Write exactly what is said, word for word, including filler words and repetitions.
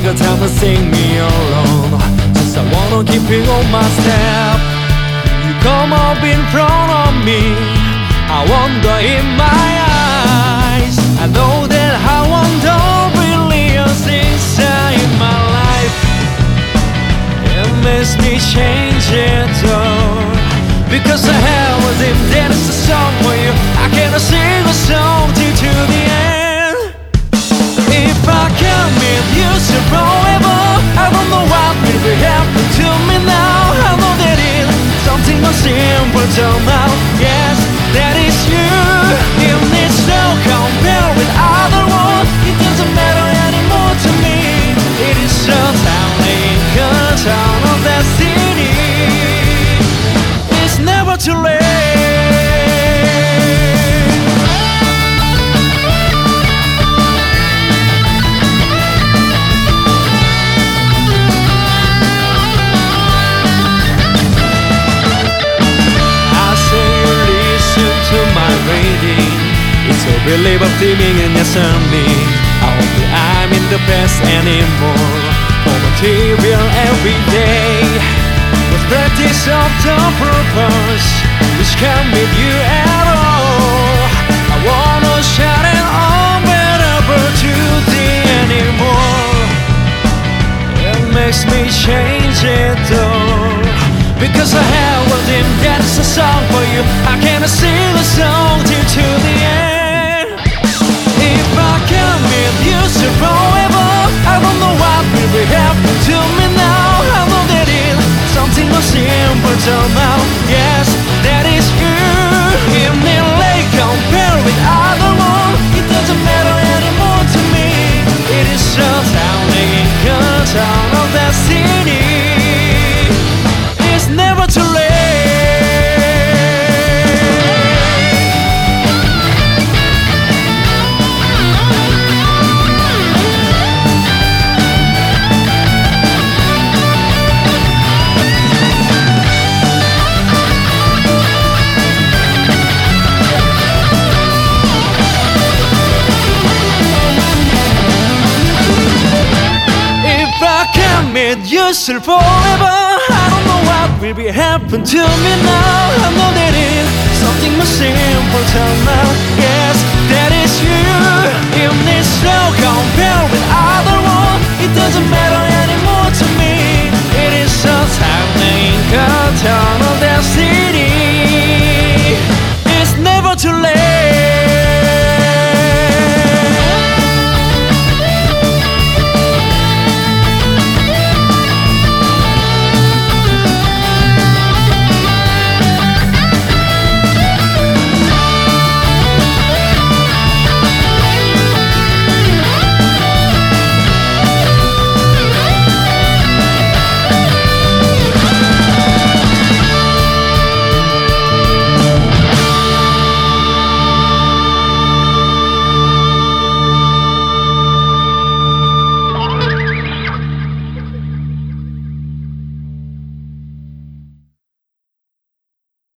got time to sing me alone. Just I wanna keep you on my step. You come up in front of me, I wonder in my eyes. I know that I wonder really inside my life. It makes me change it all, because I have a dream that is a song for you. I cannot sing a song till to the end. If I can meet you so forever, I don't know what will happen to me now. I know that it's something more simple till now. Yes, that is you. It needs no compare with other one. It doesn't matter anymore to me. It is so tiny, town of destiny. It's never too late. It's a relief of dreaming and yes and me. I hope that I'm in the past anymore. For material every day with practice of the purpose, which can't meet you at all. I wanna shout it on whenever to the anymore. It makes me change it all, because I have a dream that's a song for you. I cannot sing a song till to the end. If I can meet you so forever, I don't know what will happen to me now. I know that it's something more simple till now. Yes, that is you. It nearly compare with other one. It doesn't matter anymore to me. It is so sounding good town of destiny. It's never too late. Meet you still forever, I don't know what will be happen to me now. I know that it's something more simple till now. Yes, that is you. It needs no compare with